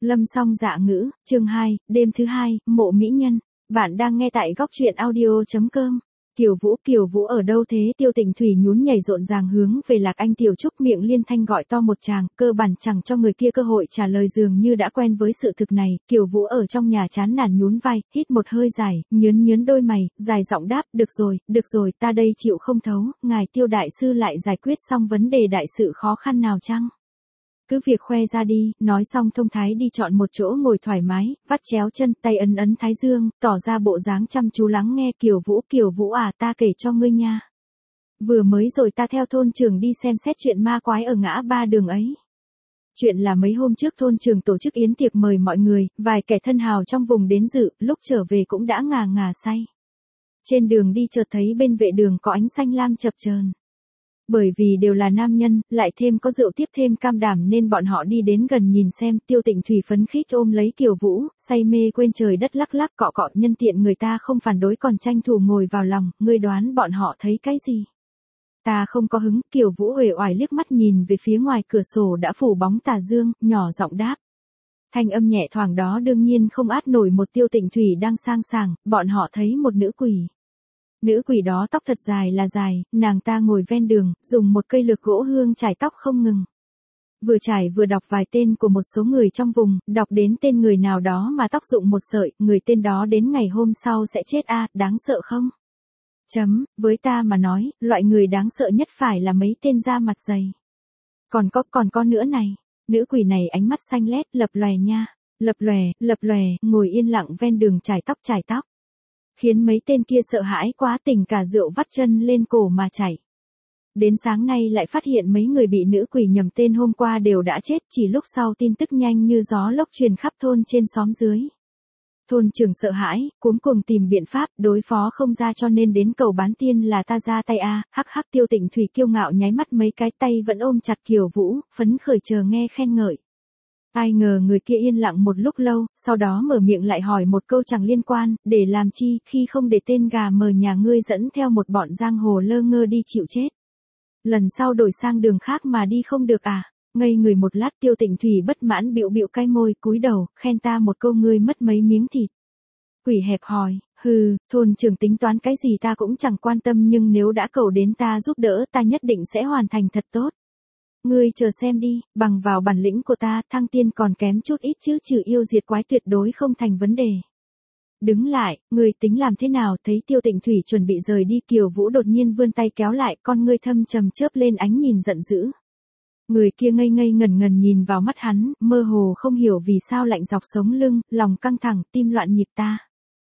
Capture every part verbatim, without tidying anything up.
Lâm song dạ ngữ, chương hai, đêm thứ hai, mộ mỹ nhân. Bạn đang nghe tại góc truyện audio chấm com. Kiều Vũ, Kiều Vũ ở đâu thế? Tiêu Tịnh Thủy nhún nhảy rộn ràng hướng về Lạc Anh Tiểu Trúc, miệng liên thanh gọi to một tràng, cơ bản chẳng cho người kia cơ hội trả lời, dường như đã quen với sự thực này. Kiều Vũ ở trong nhà chán nản nhún vai, hít một hơi dài, nhớn nhớn đôi mày, dài giọng đáp, được rồi, được rồi, ta đây chịu không thấu, ngài Tiêu đại sư lại giải quyết xong vấn đề đại sự khó khăn nào chăng? Cứ việc khoe ra đi. Nói xong thông thái đi chọn một chỗ ngồi thoải mái, vắt chéo chân, tay ấn ấn thái dương, tỏ ra bộ dáng chăm chú lắng nghe. Kiều Vũ, Kiều Vũ à, ta kể cho ngươi nha. Vừa mới rồi ta theo thôn trưởng đi xem xét chuyện ma quái ở ngã ba đường ấy. Chuyện là mấy hôm trước thôn trưởng tổ chức yến tiệc mời mọi người, vài kẻ thân hào trong vùng đến dự, lúc trở về cũng đã ngà ngà say. Trên đường đi chợt thấy bên vệ đường có ánh xanh lam chập chờn. Bởi vì đều là nam nhân, lại thêm có rượu tiếp thêm cam đảm nên bọn họ đi đến gần nhìn xem. Tiêu Tịnh Thủy phấn khích ôm lấy Kiều Vũ, say mê quên trời đất, lắc lắc cọ cọ, nhân tiện người ta không phản đối còn tranh thủ ngồi vào lòng. Ngươi đoán bọn họ thấy cái gì? Ta không có hứng. Kiều Vũ uể oải liếc mắt nhìn về phía ngoài cửa sổ đã phủ bóng tà dương, nhỏ giọng đáp. Thanh âm nhẹ thoảng đó đương nhiên không át nổi một Tiêu Tịnh Thủy đang sang sảng. Bọn họ thấy một nữ quỷ. Nữ quỷ đó tóc thật dài là dài, nàng ta ngồi ven đường, dùng một cây lược gỗ hương chải tóc không ngừng. Vừa chải vừa đọc vài tên của một số người trong vùng, đọc đến tên người nào đó mà tóc rụng một sợi, người tên đó đến ngày hôm sau sẽ chết a, à, đáng sợ không? Chấm, với ta mà nói, loại người đáng sợ nhất phải là mấy tên da mặt dày. Còn có, còn có nữa này, nữ quỷ này ánh mắt xanh lét, lập lòe nha, lập lòe, lập lòe, ngồi yên lặng ven đường chải tóc chải tóc. Khiến mấy tên kia sợ hãi quá, tỉnh cả rượu vắt chân lên cổ mà chảy. Đến sáng nay lại phát hiện mấy người bị nữ quỷ nhầm tên hôm qua đều đã chết, chỉ lúc sau tin tức nhanh như gió lốc truyền khắp thôn trên xóm dưới. Thôn trưởng sợ hãi, cuống cuồng tìm biện pháp, đối phó không ra cho nên đến cầu bán tiên là ta ra tay a. Hắc hắc. Tiêu Tịnh Thủy kiêu ngạo nháy mắt mấy cái, tay vẫn ôm chặt Kiều Vũ, phấn khởi chờ nghe khen ngợi. Ai ngờ người kia yên lặng một lúc lâu, sau đó mở miệng lại hỏi một câu chẳng liên quan, để làm chi, khi không để tên gà mờ nhà ngươi dẫn theo một bọn giang hồ lơ ngơ đi chịu chết. Lần sau đổi sang đường khác mà đi không được à? Ngây người một lát, Tiêu Tịnh Thủy bất mãn bĩu bĩu cái môi, cúi đầu, khen ta một câu ngươi mất mấy miếng thịt. Quỷ hẹp hòi, hừ, thôn trưởng tính toán cái gì ta cũng chẳng quan tâm, nhưng nếu đã cầu đến ta giúp đỡ, ta nhất định sẽ hoàn thành thật tốt. Ngươi chờ xem đi, bằng vào bản lĩnh của ta, thăng tiên còn kém chút ít chứ, trừ yêu diệt quái tuyệt đối không thành vấn đề. Đứng lại, ngươi tính làm thế nào? Thấy Tiêu Tịnh Thủy chuẩn bị rời đi, Kiều Vũ đột nhiên vươn tay kéo lại, con ngươi thâm trầm chớp lên ánh nhìn giận dữ. Người kia ngây ngây ngẩn ngẩn nhìn vào mắt hắn, mơ hồ không hiểu vì sao lạnh dọc sống lưng, lòng căng thẳng, tim loạn nhịp. Ta.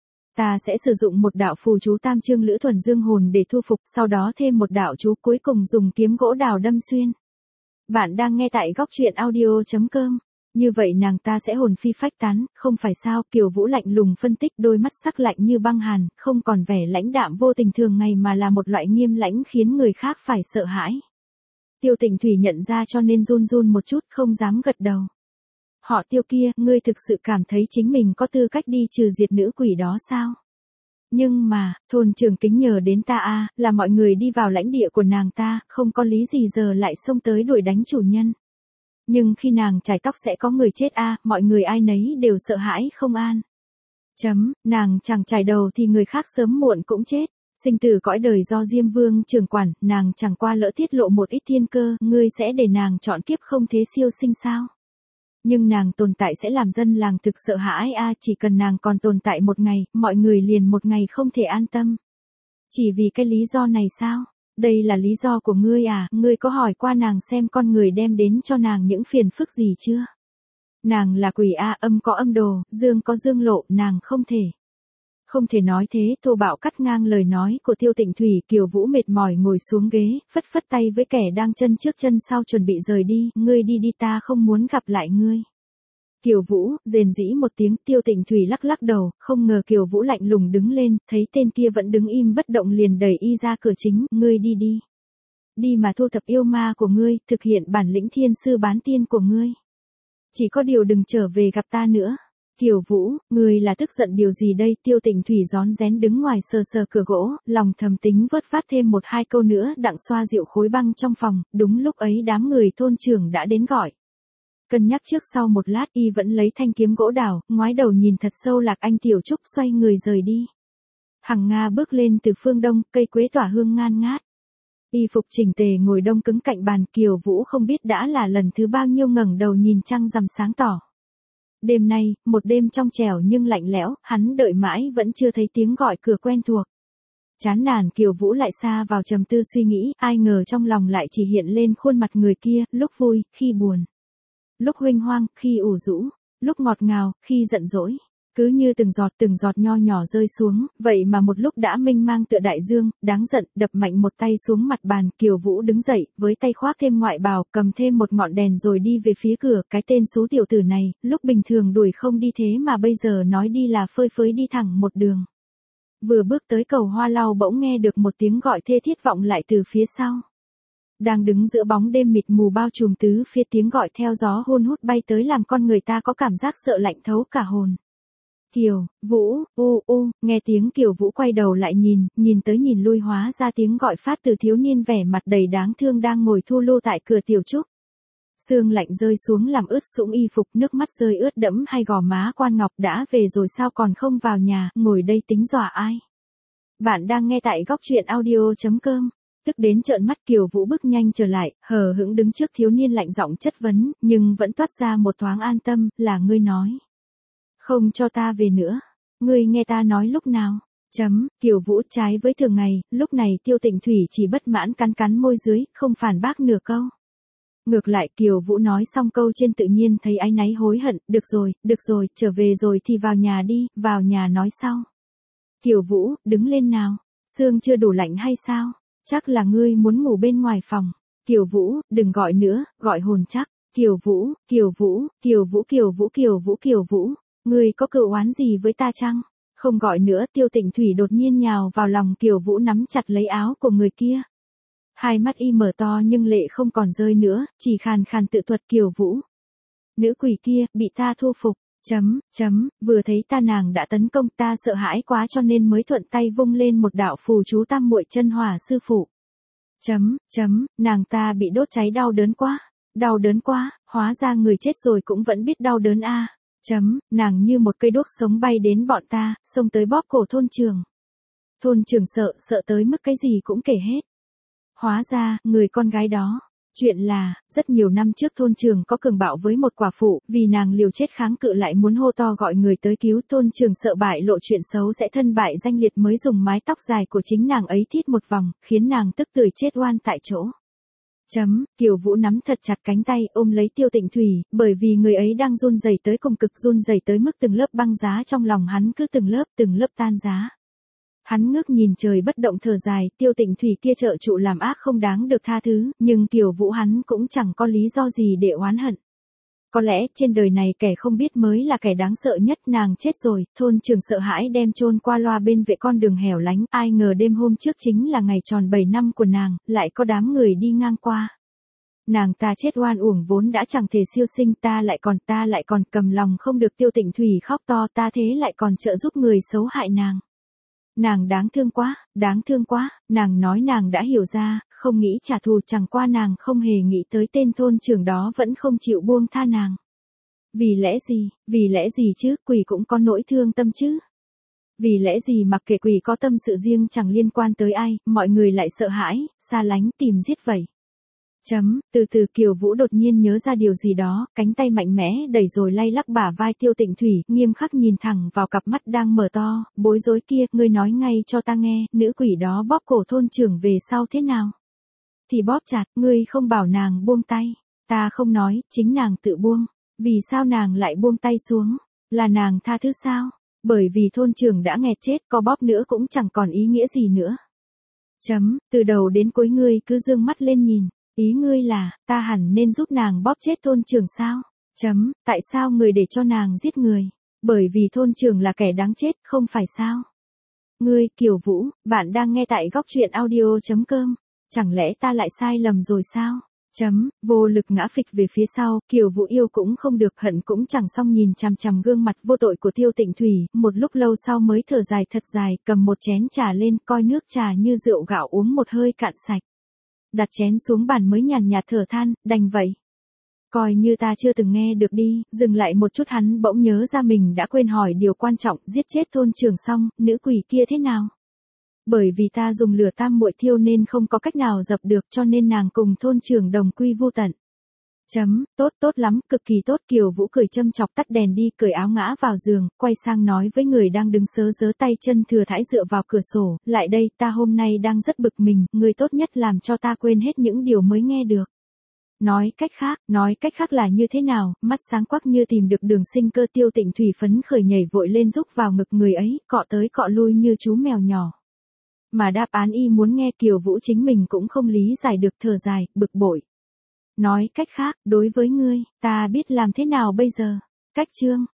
Ta sẽ sử dụng một đạo phù chú tam chương lữ thuần dương hồn để thu phục, sau đó thêm một đạo chú cuối cùng dùng kiếm gỗ đào đâm xuyên. Bạn đang nghe tại góc truyện audio chấm com. Như vậy nàng ta sẽ hồn phi phách tán, không phải sao? Kiều Vũ lạnh lùng phân tích, đôi mắt sắc lạnh như băng hàn, không còn vẻ lãnh đạm vô tình thường ngày mà là một loại nghiêm lãnh khiến người khác phải sợ hãi. Tiêu Tịnh Thủy nhận ra cho nên run run một chút, không dám gật đầu. Họ Tiêu kia, ngươi thực sự cảm thấy chính mình có tư cách đi trừ diệt nữ quỷ đó sao? Nhưng mà, thôn trưởng kính nhờ đến ta a, là mọi người đi vào lãnh địa của nàng ta, không có lý gì giờ lại xông tới đuổi đánh chủ nhân. Nhưng khi nàng chải tóc sẽ có người chết a, mọi người ai nấy đều sợ hãi không an. Chấm, nàng chẳng chải đầu thì người khác sớm muộn cũng chết. Sinh tử cõi đời do Diêm Vương trưởng quản, nàng chẳng qua lỡ tiết lộ một ít thiên cơ, ngươi sẽ để nàng chọn kiếp không thế siêu sinh sao? Nhưng nàng tồn tại sẽ làm dân làng thực sợ hãi a, chỉ cần nàng còn tồn tại một ngày, mọi người liền một ngày không thể an tâm. Chỉ vì cái lý do này sao? Đây là lý do của ngươi à? Ngươi có hỏi qua nàng xem con người đem đến cho nàng những phiền phức gì chưa? Nàng là quỷ a, âm có âm đồ, dương có dương lộ, nàng không thể. Không thể nói thế, thô bạo cắt ngang lời nói của Tiêu Tịnh Thủy. Kiều Vũ mệt mỏi ngồi xuống ghế, phất phất tay với kẻ đang chân trước chân sau chuẩn bị rời đi, ngươi đi đi, ta không muốn gặp lại ngươi. Kiều Vũ, rền rĩ một tiếng. Tiêu Tịnh Thủy lắc lắc đầu, không ngờ Kiều Vũ lạnh lùng đứng lên, thấy tên kia vẫn đứng im bất động liền đẩy y ra cửa chính, ngươi đi đi. Đi mà thu thập yêu ma của ngươi, thực hiện bản lĩnh thiên sư bán tiên của ngươi. Chỉ có điều đừng trở về gặp ta nữa. Kiều Vũ, ngươi là tức giận điều gì đây? Tiêu Tịnh Thủy rón rén đứng ngoài sờ sờ cửa gỗ, lòng thầm tính vớt vát thêm một hai câu nữa đặng xoa dịu khối băng trong phòng. Đúng lúc ấy đám người thôn trưởng đã đến gọi. Cân nhắc trước sau một lát y vẫn lấy thanh kiếm gỗ đào, ngoái đầu nhìn thật sâu Lạc Anh Tiểu Trúc xoay người rời đi. Hằng Nga bước lên từ phương đông, cây quế tỏa hương ngan ngát. Y phục chỉnh tề ngồi đông cứng cạnh bàn, Kiều Vũ không biết đã là lần thứ bao nhiêu ngẩng đầu nhìn trăng rằm sáng tỏ. Đêm nay, một đêm trong trẻo nhưng lạnh lẽo, hắn đợi mãi vẫn chưa thấy tiếng gọi cửa quen thuộc. Chán nản Kiều Vũ lại xa vào trầm tư suy nghĩ, ai ngờ trong lòng lại chỉ hiện lên khuôn mặt người kia, lúc vui, khi buồn. Lúc huênh hoang, khi ủ rũ, lúc ngọt ngào, khi giận dỗi. Cứ như từng giọt từng giọt nho nhỏ rơi xuống, vậy mà một lúc đã mênh mang tựa đại dương, đáng giận, đập mạnh một tay xuống mặt bàn, Kiều Vũ đứng dậy, với tay khoác thêm ngoại bào, cầm thêm một ngọn đèn rồi đi về phía cửa, cái tên xú tiểu tử này, lúc bình thường đuổi không đi thế mà bây giờ nói đi là phơi phới đi thẳng một đường. Vừa bước tới cầu Hoa Lau bỗng nghe được một tiếng gọi thê thiết vọng lại từ phía sau. Đang đứng giữa bóng đêm mịt mù bao trùm tứ phía, tiếng gọi theo gió hun hút bay tới làm con người ta có cảm giác sợ lạnh thấu cả hồn. Kiều, Vũ, u u, nghe tiếng Kiều Vũ quay đầu lại nhìn, nhìn tới nhìn lui hóa ra tiếng gọi phát từ thiếu niên vẻ mặt đầy đáng thương đang ngồi thu lưu tại cửa tiểu trúc. Sương lạnh rơi xuống làm ướt sũng y phục, nước mắt rơi ướt đẫm hai gò má Quan Ngọc, đã về rồi sao còn không vào nhà, ngồi đây tính dọa ai. Bạn đang nghe tại góc truyện audio chấm com. Tức đến trợn mắt Kiều Vũ bước nhanh trở lại, hờ hững đứng trước thiếu niên lạnh giọng chất vấn, nhưng vẫn toát ra một thoáng an tâm, là ngươi nói. Không cho ta về nữa. Ngươi nghe ta nói lúc nào? Chấm, Kiều Vũ trái với thường ngày, lúc này Tiêu Tịnh Thủy chỉ bất mãn cắn cắn môi dưới, không phản bác nửa câu. Ngược lại Kiều Vũ nói xong câu trên tự nhiên thấy áy náy hối hận, được rồi, được rồi, trở về rồi thì vào nhà đi, vào nhà nói sau. Kiều Vũ, đứng lên nào, sương chưa đủ lạnh hay sao? Chắc là ngươi muốn ngủ bên ngoài phòng. Kiều Vũ, đừng gọi nữa, gọi hồn chắc. Kiều Vũ, Kiều Vũ, Kiều Vũ Kiều Vũ Kiều Vũ Kiều Vũ, ngươi có cựu oán gì với ta chăng? Không gọi nữa, Tiêu Tịnh Thủy đột nhiên nhào vào lòng Kiều Vũ nắm chặt lấy áo của người kia. Hai mắt y mở to nhưng lệ không còn rơi nữa, chỉ khàn khàn tự thuật Kiều Vũ. Nữ quỷ kia, bị ta thu phục, chấm, chấm, vừa thấy ta nàng đã tấn công ta sợ hãi quá cho nên mới thuận tay vung lên một đạo phù chú tam muội chân hỏa sư phụ. Chấm, chấm, nàng ta bị đốt cháy đau đớn quá, đau đớn quá, hóa ra người chết rồi cũng vẫn biết đau đớn a. À. Chấm, nàng như một cây đuốc sống bay đến bọn ta, xông tới bóp cổ thôn trường. Thôn trường sợ, sợ tới mức cái gì cũng kể hết. Hóa ra, người con gái đó. Chuyện là, rất nhiều năm trước thôn trường có cường bạo với một quả phụ, vì nàng liều chết kháng cự lại muốn hô to gọi người tới cứu, thôn trường sợ bại lộ chuyện xấu sẽ thân bại danh liệt mới dùng mái tóc dài của chính nàng ấy thít một vòng, khiến nàng tức tưởi chết oan tại chỗ. Chấm, Kiều Vũ nắm thật chặt cánh tay ôm lấy Tiêu Tịnh Thủy, bởi vì người ấy đang run rẩy tới cùng cực, run rẩy tới mức từng lớp băng giá trong lòng hắn cứ từng lớp từng lớp tan giá. Hắn ngước nhìn trời bất động thở dài, Tiêu Tịnh Thủy kia trợ trụ làm ác không đáng được tha thứ, nhưng Kiều Vũ hắn cũng chẳng có lý do gì để oán hận. Có lẽ trên đời này kẻ không biết mới là kẻ đáng sợ nhất, nàng chết rồi, thôn trường sợ hãi đem chôn qua loa bên vệ con đường hẻo lánh, ai ngờ đêm hôm trước chính là ngày tròn bảy năm của nàng, lại có đám người đi ngang qua. Nàng ta chết oan uổng vốn đã chẳng thể siêu sinh, ta lại còn ta lại còn cầm lòng không được. Tiêu Tịnh Thủy khóc to, ta thế lại còn trợ giúp người xấu hại nàng. Nàng đáng thương quá, đáng thương quá, nàng nói nàng đã hiểu ra, không nghĩ trả thù, chẳng qua nàng không hề nghĩ tới tên thôn trưởng đó vẫn không chịu buông tha nàng. Vì lẽ gì, vì lẽ gì chứ, quỷ cũng có nỗi thương tâm chứ. Vì lẽ gì mặc kệ quỷ có tâm sự riêng chẳng liên quan tới ai, mọi người lại sợ hãi, xa lánh tìm giết vậy. Chấm, từ từ Kiều Vũ đột nhiên nhớ ra điều gì đó, cánh tay mạnh mẽ đẩy rồi lay lắc bả vai Tiêu Tịnh Thủy, nghiêm khắc nhìn thẳng vào cặp mắt đang mở to, bối rối kia, ngươi nói ngay cho ta nghe, nữ quỷ đó bóp cổ thôn trưởng về sau thế nào? Thì bóp chặt, ngươi không bảo nàng buông tay, ta không nói, chính nàng tự buông, vì sao nàng lại buông tay xuống, là nàng tha thứ sao? Bởi vì thôn trưởng đã nghẹt chết, có bóp nữa cũng chẳng còn ý nghĩa gì nữa. Chấm, từ đầu đến cuối ngươi cứ dương mắt lên nhìn. Ý ngươi là, ta hẳn nên giúp nàng bóp chết thôn trưởng sao? Chấm, tại sao người để cho nàng giết người? Bởi vì thôn trưởng là kẻ đáng chết, không phải sao? Ngươi, Kiều Vũ, bạn đang nghe tại góc truyện audio chấm com. Chẳng lẽ ta lại sai lầm rồi sao? Chấm, vô lực ngã phịch về phía sau, Kiều Vũ yêu cũng không được, hận cũng chẳng xong, nhìn chằm chằm gương mặt vô tội của Tiêu Tịnh Thủy, một lúc lâu sau mới thở dài thật dài, cầm một chén trà lên, coi nước trà như rượu gạo uống một hơi cạn sạch. Đặt chén xuống bàn mới nhàn nhạt thở than, đành vậy. Coi như ta chưa từng nghe được đi, dừng lại một chút hắn bỗng nhớ ra mình đã quên hỏi điều quan trọng, giết chết thôn trưởng xong, nữ quỷ kia thế nào? Bởi vì ta dùng lửa tam muội thiêu nên không có cách nào dập được cho nên nàng cùng thôn trưởng đồng quy vu tận. Chấm, tốt tốt lắm, cực kỳ tốt. Kiều Vũ cười châm chọc, tắt đèn đi, cởi áo ngã vào giường, quay sang nói với người đang đứng sớ sớ tay chân thừa thãi dựa vào cửa sổ, lại đây, ta hôm nay đang rất bực mình, người tốt nhất làm cho ta quên hết những điều mới nghe được. Nói cách khác, nói cách khác là như thế nào? Mắt sáng quắc như tìm được đường sinh cơ, Tiêu Tịnh Thủy phấn khởi nhảy vội lên rúc vào ngực người ấy, cọ tới cọ lui như chú mèo nhỏ. Mà đáp án y muốn nghe Kiều Vũ chính mình cũng không lý giải được, thở dài, bực bội. Nói cách khác, đối với ngươi, ta biết làm thế nào bây giờ? Cách chương